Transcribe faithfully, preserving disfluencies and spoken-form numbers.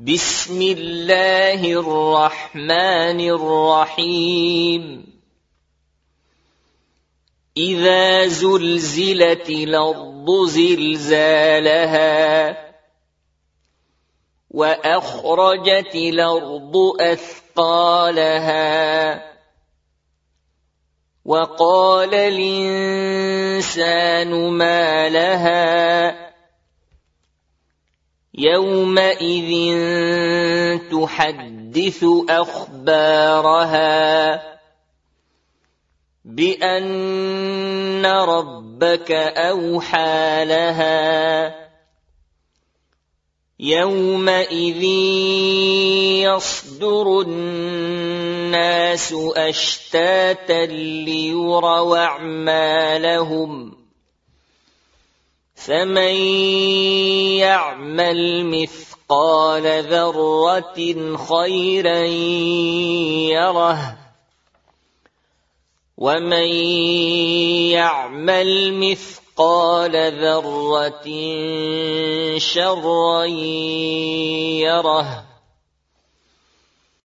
بسم الله الرحمن الرحيم إذا زلزلت الأرض زلزالها وأخرجت الأرض أثقالها وقال الإنسان ما لها يومئذ تحدث أخبارها بأن ربك أوحى لها يومئذ يصدر الناس أشتاتا ليروا أعمالهم فمن يعمل مثقال ذرة خيرا يره ومن يعمل مثقال ذرة شرا يره